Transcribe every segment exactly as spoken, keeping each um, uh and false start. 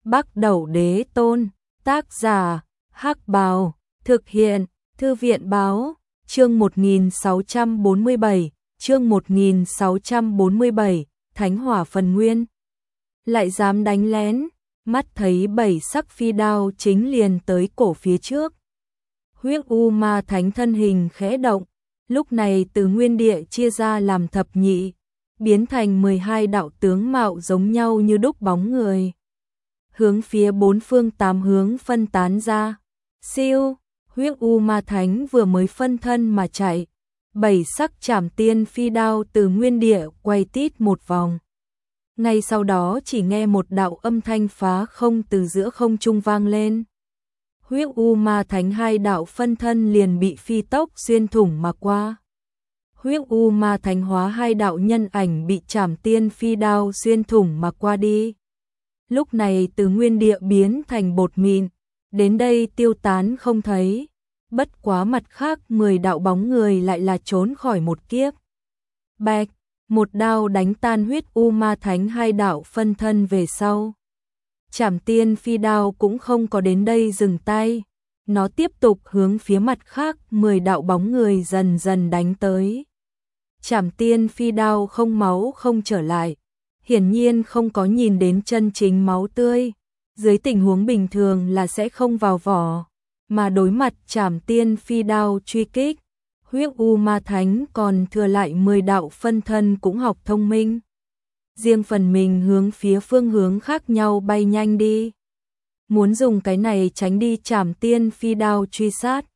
Bắc Đẩu Đế Tôn, tác giả, Hắc Bào, thực hiện, Thư viện Báo, chương một nghìn sáu trăm bốn mươi bảy, chương một nghìn sáu trăm bốn mươi bảy, Thánh Hỏa Phần Nguyên. Lại dám đánh lén, mắt thấy bảy sắc phi đao chính liền tới cổ phía trước. Huyết U Ma Thánh thân hình khẽ động, lúc này từ nguyên địa chia ra làm thập nhị, biến thành mười hai đạo tướng mạo giống nhau như đúc bóng người. Hướng phía bốn phương tám hướng phân tán ra. Siêu, Huyết U Ma Thánh vừa mới phân thân mà chạy, bảy sắc trảm tiên phi đao từ nguyên địa quay tít một vòng. Ngay sau đó chỉ nghe một đạo âm thanh phá không từ giữa không trung vang lên. Huyết U Ma Thánh hai đạo phân thân liền bị phi tốc xuyên thủng mà qua. Huyết U Ma Thánh hóa hai đạo nhân ảnh bị trảm tiên phi đao xuyên thủng mà qua đi. Lúc này từ nguyên địa biến thành bột mịn, đến đây tiêu tán không thấy. Bất quá mặt khác mười đạo bóng người lại là trốn khỏi một kiếp. Bạch, một đao đánh tan Huyết U Ma Thánh hai đạo phân thân về sau. Trảm tiên phi đao cũng không có đến đây dừng tay, nó tiếp tục hướng phía mặt khác mười đạo bóng người dần dần đánh tới. Trảm tiên phi đao không máu không trở lại, hiển nhiên không có nhìn đến chân chính máu tươi, dưới tình huống bình thường là sẽ không vào vỏ, mà đối mặt trảm tiên phi đao truy kích, Huyết U Ma Thánh còn thừa lại mười đạo phân thân cũng học thông minh. Riêng phần mình hướng phía phương hướng khác nhau bay nhanh đi. Muốn dùng cái này tránh đi trảm tiên phi đao truy sát.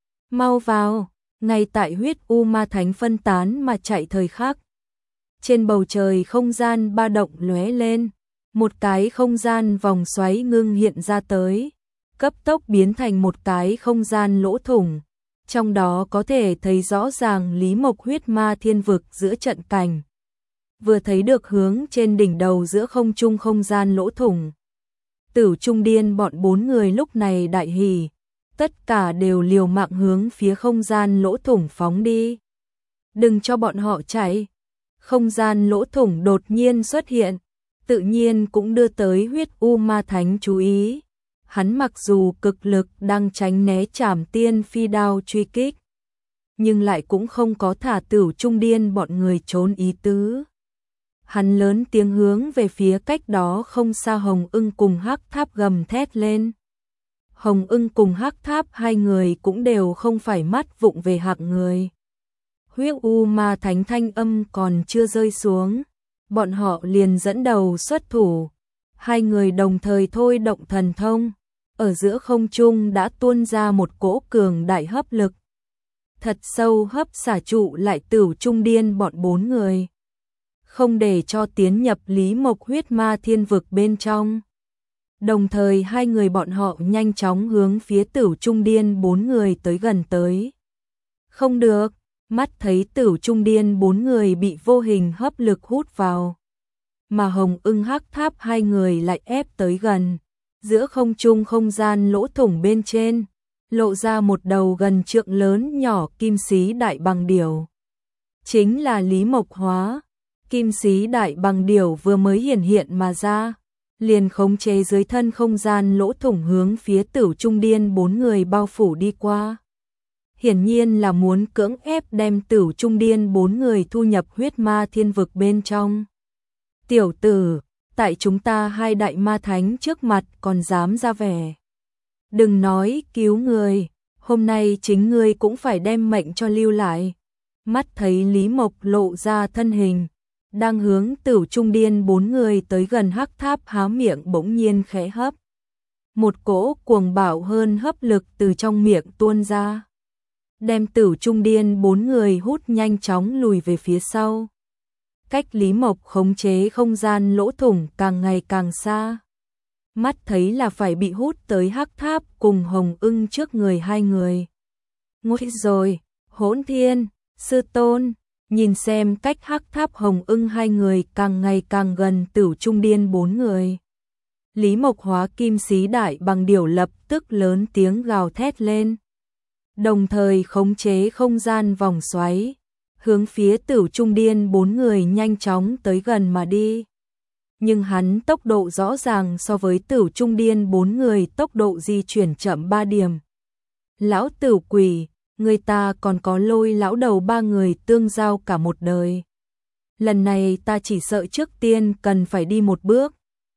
Mau vào, ngay tại Huyết U Ma Thánh phân tán mà chạy thời khắc. Trên bầu trời không gian ba động lóe lên, một cái không gian vòng xoáy ngưng hiện ra tới, cấp tốc biến thành một cái không gian lỗ thủng. Trong đó có thể thấy rõ ràng Lý Mộc huyết ma thiên vực giữa trận cảnh. Vừa thấy được hướng trên đỉnh đầu giữa không trung không gian lỗ thủng. Tử Trung Điên bọn bốn người lúc này đại hỉ, tất cả đều liều mạng hướng phía không gian lỗ thủng phóng đi. Đừng cho bọn họ chạy. Không gian lỗ thủng đột nhiên xuất hiện, tự nhiên cũng đưa tới Huyết U Ma Thánh chú ý. Hắn mặc dù cực lực đang tránh né trảm tiên phi đao truy kích, nhưng lại cũng không có thả Tử Trung Điên bọn người trốn ý tứ. Hắn lớn tiếng hướng về phía cách đó không xa Hồng Ưng cùng Hắc Tháp gầm thét lên. Hồng Ưng cùng Hắc Tháp hai người cũng đều không phải mắt vụng về hạng người. Huyết U Ma Thánh thanh âm còn chưa rơi xuống, bọn họ liền dẫn đầu xuất thủ. Hai người đồng thời thôi động thần thông, ở giữa không trung đã tuôn ra một cỗ cường đại hấp lực. Thật sâu hấp xả trụ lại Tử Trung Điên bọn bốn người, không để cho tiến nhập Lý Mộc huyết ma thiên vực bên trong. Đồng thời hai người bọn họ nhanh chóng hướng phía Tử Trung Điên bốn người tới gần tới. Không được, mắt thấy Tử Trung Điên bốn người bị vô hình hấp lực hút vào, mà Hồng Ưng Hắc Tháp hai người lại ép tới gần. Giữa không trung không gian lỗ thủng bên trên, lộ ra một đầu gần trượng lớn nhỏ kim xí đại bằng điểu. Chính là Lý Mộc hóa. Kim xí đại bằng điểu vừa mới hiển hiện mà ra, liền khống chế dưới thân không gian lỗ thủng hướng phía Tử Trung Điên bốn người bao phủ đi qua. Hiển nhiên là muốn cưỡng ép đem Tử Trung Điên bốn người thu nhập huyết ma thiên vực bên trong. Tiểu tử, tại chúng ta hai đại ma thánh trước mặt còn dám ra vẻ. Đừng nói cứu người, hôm nay chính ngươi cũng phải đem mệnh cho lưu lại. Mắt thấy Lý Mộc lộ ra thân hình, đang hướng Tử Trung Điên bốn người tới gần Hắc Tháp há miệng bỗng nhiên khẽ hấp. Một cỗ cuồng bạo hơn hấp lực từ trong miệng tuôn ra, đem Tử Trung Điên bốn người hút nhanh chóng lùi về phía sau. Cách Lý Mộc khống chế không gian lỗ thủng càng ngày càng xa. Mắt thấy là phải bị hút tới Hắc Tháp cùng Hồng Ưng trước người hai người. Nguy rồi, Hỗn Thiên, Sư Tôn, nhìn xem cách Hắc Tháp Hồng Ưng hai người càng ngày càng gần Tử Trung Điên bốn người. Lý Mộc hóa kim xí đại bằng điểu lập tức lớn tiếng gào thét lên. Đồng thời khống chế không gian vòng xoáy, hướng phía Tử Trung Điên bốn người nhanh chóng tới gần mà đi. nhưng hắn tốc độ rõ ràng so với Tửu Trung Điên bốn người tốc độ di chuyển chậm ba điểm. Lão Tửu Quỷ, người ta còn có Lôi lão đầu ba người tương giao cả một đời. Lần này ta chỉ sợ trước tiên cần phải đi một bước.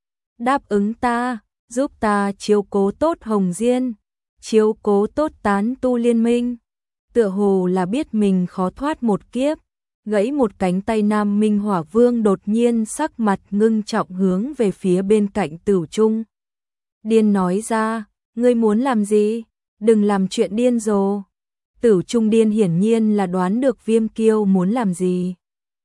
Đáp ứng ta, giúp ta chiếu cố tốt Hồng Diên, chiếu cố tốt tán tu liên minh. Tựa hồ là biết mình khó thoát một kiếp, gãy một cánh tay Nam Minh Hỏa Vương đột nhiên sắc mặt ngưng trọng hướng về phía bên cạnh Tửu Trung Điên nói ra, ngươi muốn làm gì? Đừng làm chuyện điên rồ. Tửu Trung Điên hiển nhiên là đoán được Viêm Kiêu muốn làm gì.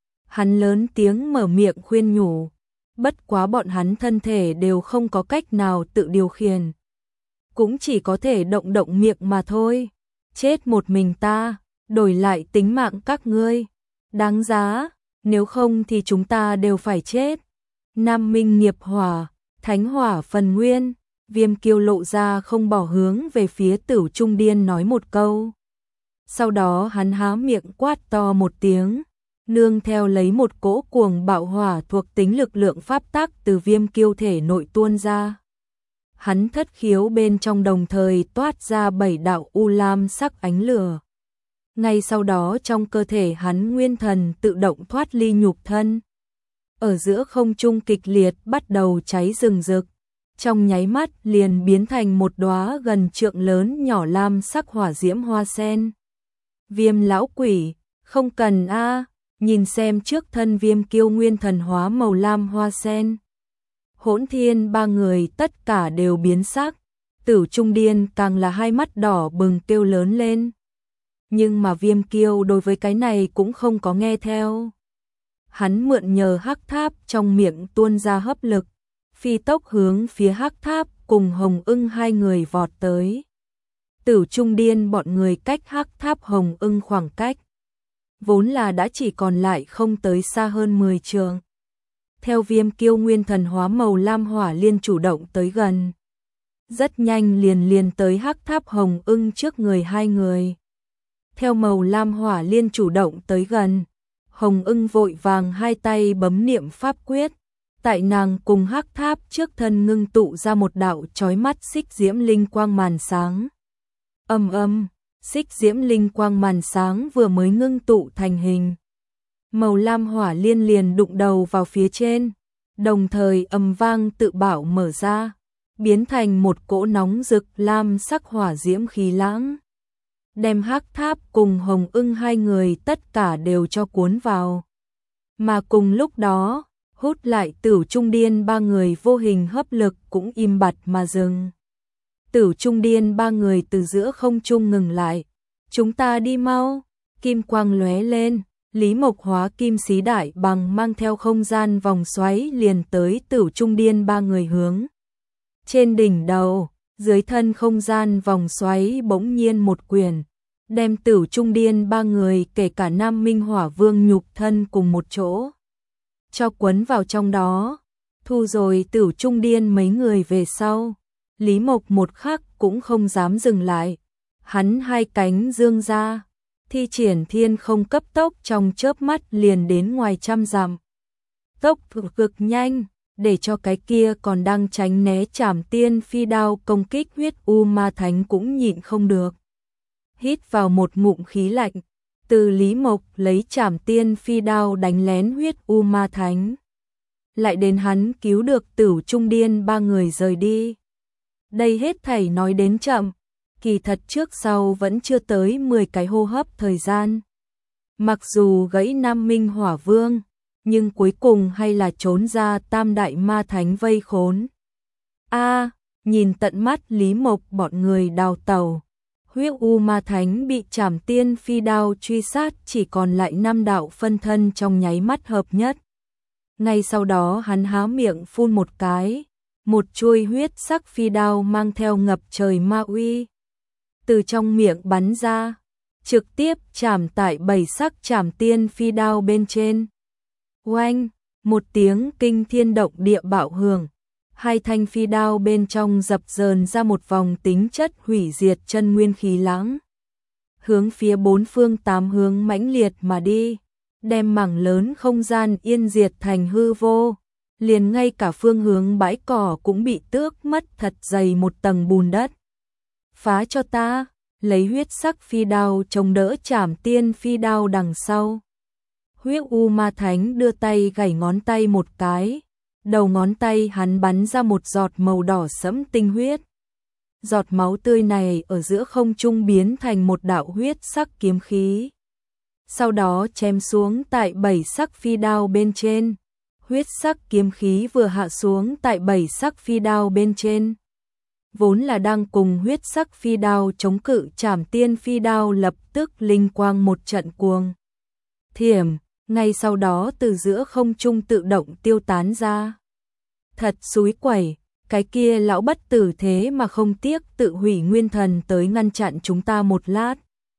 Hắn lớn tiếng mở miệng khuyên nhủ, bất quá bọn hắn thân thể đều không có cách nào tự điều khiển. Cũng chỉ có thể động động miệng mà thôi. Chết một mình ta, đổi lại tính mạng các ngươi. Đáng giá, nếu không thì chúng ta đều phải chết. Nam Minh Nghiệp Hỏa, Thánh Hỏa Phần Nguyên, Viêm Kiêu lộ ra không bỏ hướng về phía Tửu Trung Điên nói một câu. Sau đó hắn há miệng quát to một tiếng, nương theo lấy một cỗ cuồng bạo hỏa thuộc tính lực lượng pháp tắc từ Viêm Kiêu thể nội tuôn ra. Hắn thất khiếu bên trong đồng thời toát ra bảy đạo u lam sắc ánh lửa. Ngay sau đó trong cơ thể hắn nguyên thần tự động thoát ly nhục thân. Ở giữa không trung kịch liệt bắt đầu cháy rừng rực. Trong nháy mắt liền biến thành một đóa gần trượng lớn nhỏ lam sắc hỏa diễm hoa sen. Viêm lão quỷ, không cần a, nhìn xem trước thân Viêm Kiêu nguyên thần hóa màu lam hoa sen. Hỗn Thiên ba người tất cả đều biến sắc, Tửu Trung Điên càng là hai mắt đỏ bừng kêu lớn lên. Nhưng mà Viêm Kiêu đối với cái này cũng không có nghe theo. Hắn mượn nhờ hắc tháp trong miệng tuôn ra hấp lực, phi tốc hướng phía hắc tháp cùng Hồng Ưng hai người vọt tới. Tửu Trung Điên bọn người cách hắc tháp Hồng Ưng khoảng cách vốn là đã chỉ còn lại không tới xa hơn mười trượng. Theo Viêm Kiêu nguyên thần hóa màu lam hỏa liên chủ động tới gần. Rất nhanh liền liền tới hắc tháp Hồng Ưng trước người hai người. Theo màu lam hỏa liên chủ động tới gần, Hồng Ưng vội vàng hai tay bấm niệm pháp quyết. Tại nàng cùng hắc tháp trước thân ngưng tụ ra một đạo chói mắt xích diễm linh quang màn sáng. Âm âm, xích diễm linh quang màn sáng vừa mới ngưng tụ thành hình. Màu lam hỏa liên liền đụng đầu vào phía trên, đồng thời ầm vang tự bảo mở ra, biến thành một cỗ nóng rực lam sắc hỏa diễm khí lãng. Đem hắc tháp cùng Hồng Ưng hai người tất cả đều cho cuốn vào. Mà cùng lúc đó, hút lại Tửu Trung Điên ba người vô hình hấp lực cũng im bặt mà dừng. Tửu Trung Điên ba người từ giữa không trung ngừng lại. Chúng ta đi mau, kim quang lóe lên. Lý Mộc hóa kim xí đại bằng mang theo không gian vòng xoáy liền tới Tửu Trung Điên ba người hướng. Trên đỉnh đầu, dưới thân không gian vòng xoáy bỗng nhiên một quyền, đem Tửu Trung Điên ba người kể cả Nam Minh Hỏa Vương nhục thân cùng một chỗ. Cho quấn vào trong đó, thu rồi Tửu Trung Điên mấy người về sau. Lý Mộc một khắc cũng không dám dừng lại. Hắn hai cánh dương ra, thi triển thiên không cấp tốc trong chớp mắt liền đến ngoài trăm dặm. Tốc cực nhanh, để cho cái kia còn đang tránh né Trảm Tiên phi đao công kích huyết u ma thánh cũng nhịn không được. Hít vào một ngụm khí lạnh, từ Lý Mộc lấy Trảm Tiên phi đao đánh lén huyết u ma thánh. Lại đến hắn cứu được Tửu Trung Điên ba người rời đi. Đây hết thảy nói đến chậm, kỳ thật trước sau vẫn chưa tới mười cái hô hấp thời gian. Mặc dù gãy Nam Minh Hỏa Vương, nhưng cuối cùng hay là trốn ra Tam Đại Ma Thánh vây khốn. A, nhìn tận mắt Lý Mộc bọn người đào tẩu, huyết u ma thánh bị Trảm Tiên phi đao truy sát, chỉ còn lại năm đạo phân thân trong nháy mắt hợp nhất. Ngay sau đó hắn há miệng phun một cái, một chuôi huyết sắc phi đao mang theo ngập trời ma uy từ trong miệng bắn ra, trực tiếp chạm tại bảy sắc Trảm Tiên phi đao bên trên. Oanh, một tiếng kinh thiên động địa bạo hưởng, hai thanh phi đao bên trong dập dờn ra một vòng tính chất hủy diệt chân nguyên khí lãng, hướng phía bốn phương tám hướng mãnh liệt mà đi, đem mảng lớn không gian yên diệt thành hư vô. liền ngay cả phương hướng bãi cỏ cũng bị tước mất thật dày một tầng bùn đất. Phá cho ta, lấy huyết sắc phi đao chống đỡ Trảm Tiên phi đao đằng sau. Huyết U Ma Thánh đưa tay gảy ngón tay một cái, đầu ngón tay hắn bắn ra một giọt màu đỏ sẫm tinh huyết. Giọt máu tươi này ở giữa không trung biến thành một đạo huyết sắc kiếm khí. Sau đó chém xuống tại bảy sắc phi đao bên trên. Huyết sắc kiếm khí vừa hạ xuống tại bảy sắc phi đao bên trên. Vốn là đang cùng huyết sắc phi đao chống cự Trảm Tiên phi đao lập tức linh quang một trận cuồng thiểm, ngay sau đó từ giữa không trung tự động tiêu tán ra. Thật xúi quẩy, cái kia lão bất tử thế mà không tiếc tự hủy nguyên thần tới ngăn chặn chúng ta một lát.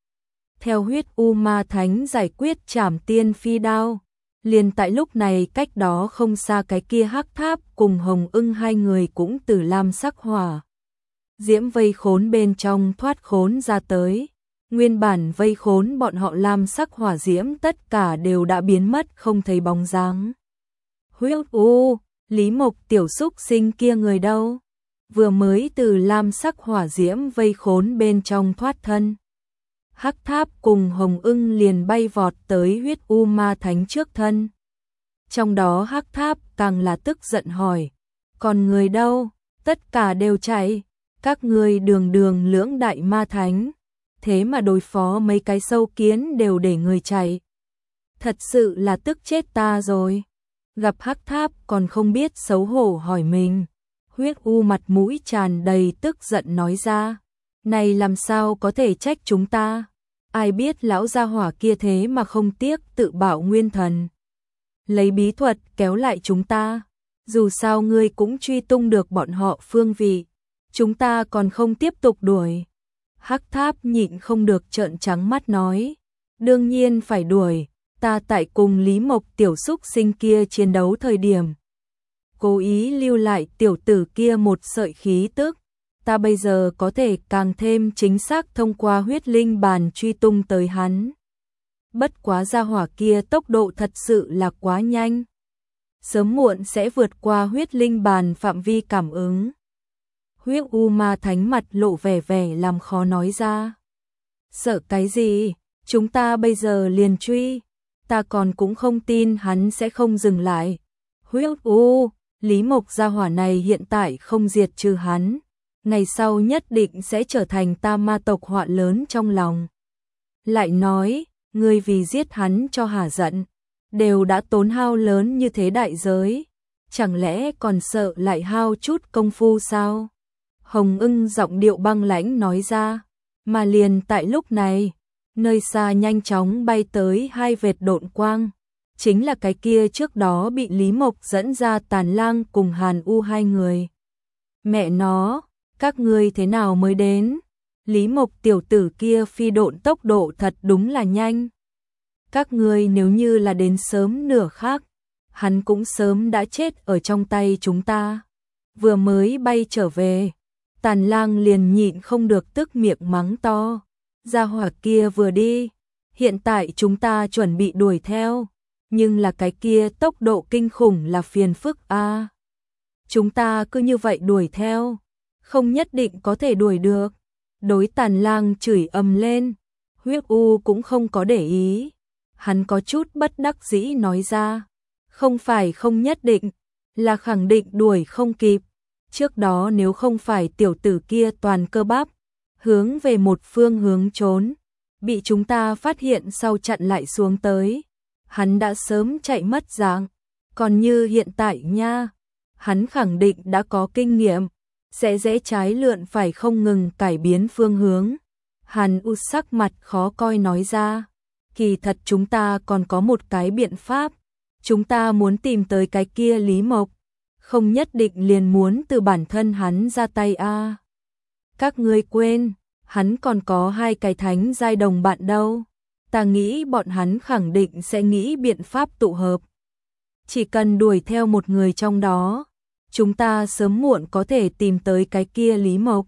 Theo huyết U Ma Thánh giải quyết Trảm Tiên phi đao, liền tại lúc này cách đó không xa cái kia hắc tháp cùng Hồng Ưng hai người cũng từ lam sắc hỏa diễm vây khốn bên trong thoát khốn ra tới. Nguyên bản vây khốn bọn họ lam sắc hỏa diễm tất cả đều đã biến mất không thấy bóng dáng. Huyết U, Lý Mộc tiểu xúc sinh kia người đâu? Vừa mới từ lam sắc hỏa diễm vây khốn bên trong thoát thân. Hắc tháp cùng Hồng Ưng liền bay vọt tới huyết U Ma Thánh trước thân. Trong đó hắc tháp càng là tức giận hỏi, còn người đâu? Tất cả đều chạy, các người đường đường lưỡng đại ma thánh, thế mà đối phó mấy cái sâu kiến đều để người chạy. Thật sự là tức chết ta rồi. Gặp hắc tháp còn không biết xấu hổ hỏi mình. Huyết U mặt mũi tràn đầy tức giận nói ra, này làm sao có thể trách chúng ta? Ai biết lão gia hỏa kia thế mà không tiếc tự bảo nguyên thần, lấy bí thuật kéo lại chúng ta. Dù sao ngươi cũng truy tung được bọn họ phương vị, chúng ta còn không tiếp tục đuổi. Hắc tháp nhịn không được trợn trắng mắt nói, đương nhiên phải đuổi, ta tại cùng Lý Mộc tiểu xúc sinh kia chiến đấu thời điểm, cố ý lưu lại tiểu tử kia một sợi khí tức. Ta bây giờ có thể càng thêm chính xác thông qua huyết linh bàn truy tung tới hắn. Bất quá gia hỏa kia tốc độ thật sự là quá nhanh, sớm muộn sẽ vượt qua huyết linh bàn phạm vi cảm ứng. Huyết U Ma Thánh mặt lộ vẻ vẻ làm khó nói ra. Sợ cái gì, chúng ta bây giờ liền truy, ta còn cũng không tin hắn sẽ không dừng lại. Huyết U, Lý Mộc gia hỏa này hiện tại không diệt trừ hắn, ngày sau nhất định sẽ trở thành ta ma tộc họa lớn trong lòng. Lại nói, ngươi vì giết hắn cho hả giận, đều đã tốn hao lớn như thế đại giới, chẳng lẽ còn sợ lại hao chút công phu sao? Hồng Ưng giọng điệu băng lãnh nói ra, mà liền tại lúc này, nơi xa nhanh chóng bay tới hai vệt độn quang, chính là cái kia trước đó bị Lý Mộc dẫn ra Tàn Lang cùng Hàn U hai người. Mẹ nó, các ngươi thế nào mới đến? Lý Mộc tiểu tử kia phi độn tốc độ thật đúng là nhanh. Các ngươi nếu như là đến sớm nửa khác, hắn cũng sớm đã chết ở trong tay chúng ta. Vừa mới bay trở về, Tàn Lang liền nhịn không được tức miệng mắng to. Gia hỏa kia vừa đi, hiện tại chúng ta chuẩn bị đuổi theo, nhưng là cái kia tốc độ kinh khủng là phiền phức a. À. Chúng ta cứ như vậy đuổi theo, không nhất định có thể đuổi được. Đối Tàn Lang chửi ầm lên, Huyết U cũng không có để ý. Hắn có chút bất đắc dĩ nói ra, không phải không nhất định, là khẳng định đuổi không kịp. Trước đó nếu không phải tiểu tử kia toàn cơ bắp, hướng về một phương hướng trốn, bị chúng ta phát hiện sau chặn lại xuống tới, hắn đã sớm chạy mất dạng. Còn như hiện tại nha, hắn khẳng định đã có kinh nghiệm, sẽ dễ trái lượn phải không ngừng cải biến phương hướng. Hàn U sắc mặt khó coi nói ra, kỳ thật chúng ta còn có một cái biện pháp, chúng ta muốn tìm tới cái kia Lý Mộc, không nhất định liền muốn từ bản thân hắn ra tay a. À. Các ngươi quên, hắn còn có hai cái thánh giai đồng bạn đâu. Ta nghĩ bọn hắn khẳng định sẽ nghĩ biện pháp tụ hợp. Chỉ cần đuổi theo một người trong đó, chúng ta sớm muộn có thể tìm tới cái kia Lý Mộc.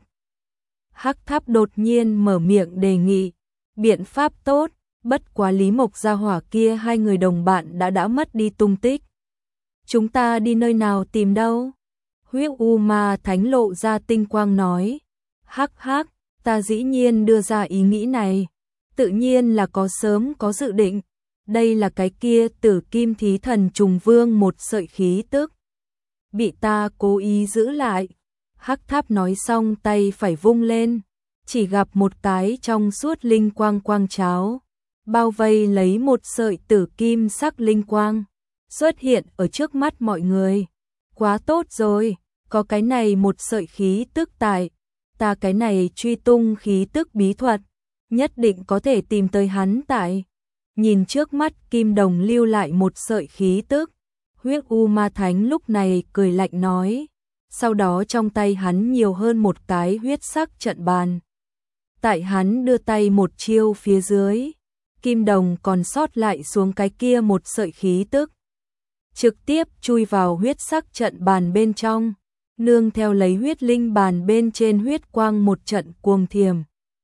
Hắc Tháp đột nhiên mở miệng đề nghị, biện pháp tốt, bất quá Lý Mộc gia hỏa kia hai người đồng bạn đã đã mất đi tung tích. Chúng ta đi nơi nào tìm đâu? Huyết U Ma Thánh lộ ra tinh quang nói. Hắc hắc, ta dĩ nhiên đưa ra ý nghĩ này. Tự nhiên là có sớm có dự định. Đây là cái kia Tử Kim Thí Thần Trùng Vương một sợi khí tức. Bị ta cố ý giữ lại. Hắc Tháp nói xong tay phải vung lên. Chỉ gặp một cái trong suốt linh quang quang cháo. Bao vây lấy một sợi tử kim sắc linh quang. Xuất hiện ở trước mắt mọi người. Quá tốt rồi, có cái này một sợi khí tức tại. Ta cái này truy tung khí tức bí thuật. Nhất định có thể tìm tới hắn tại. Nhìn trước mắt Kim Đồng lưu lại một sợi khí tức. Huyết U Ma Thánh lúc này cười lạnh nói. Sau đó trong tay hắn nhiều hơn một cái huyết sắc trận bàn. Tại hắn đưa tay một chiêu phía dưới. Kim Đồng còn sót lại xuống cái kia một sợi khí tức. Trực tiếp chui vào huyết sắc trận bàn bên trong. Nương theo lấy huyết linh bàn bên trên huyết quang một trận cuồng thiềm.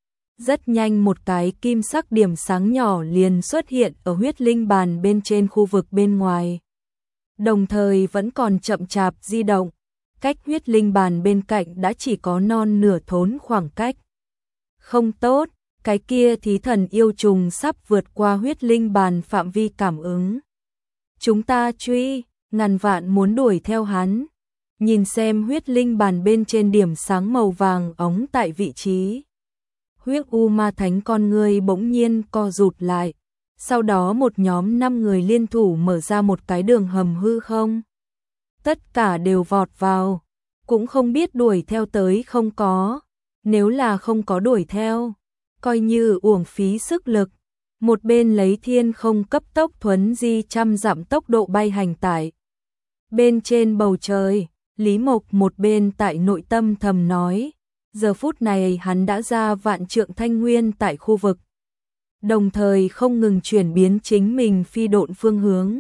Rất nhanh một cái kim sắc điểm sáng nhỏ liền xuất hiện ở huyết linh bàn bên trên khu vực bên ngoài. Đồng thời vẫn còn chậm chạp di động. Cách huyết linh bàn bên cạnh đã chỉ có non nửa thốn khoảng cách. Không tốt, cái kia thí thần yêu trùng sắp vượt qua huyết linh bàn phạm vi cảm ứng. Chúng ta truy, ngàn vạn muốn đuổi theo hắn. Nhìn xem huyết linh bàn bên trên điểm sáng màu vàng ống tại vị trí. Huyết U Ma Thánh con người bỗng nhiên co rụt lại. Sau đó một nhóm năm người liên thủ mở ra một cái đường hầm hư không. Tất cả đều vọt vào. Cũng không biết đuổi theo tới không có. Nếu là không có đuổi theo, coi như uổng phí sức lực. Một bên lấy thiên không cấp tốc thuấn di trăm dặm tốc độ bay hành tải. Bên trên bầu trời, Lý Mộc một bên tại nội tâm thầm nói. Giờ phút này hắn đã ra vạn trượng thanh nguyên tại khu vực. Đồng thời không ngừng chuyển biến chính mình phi độn phương hướng.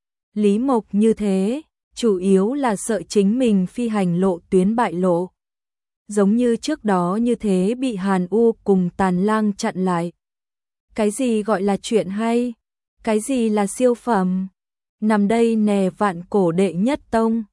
Lý Mộc như thế, chủ yếu là sợ chính mình phi hành lộ tuyến bại lộ. Giống như trước đó như thế bị Hàn U cùng Tàn Lang chặn lại. Cái gì gọi là chuyện hay? Cái gì là siêu phẩm? Nằm đây nè vạn cổ đệ nhất tông.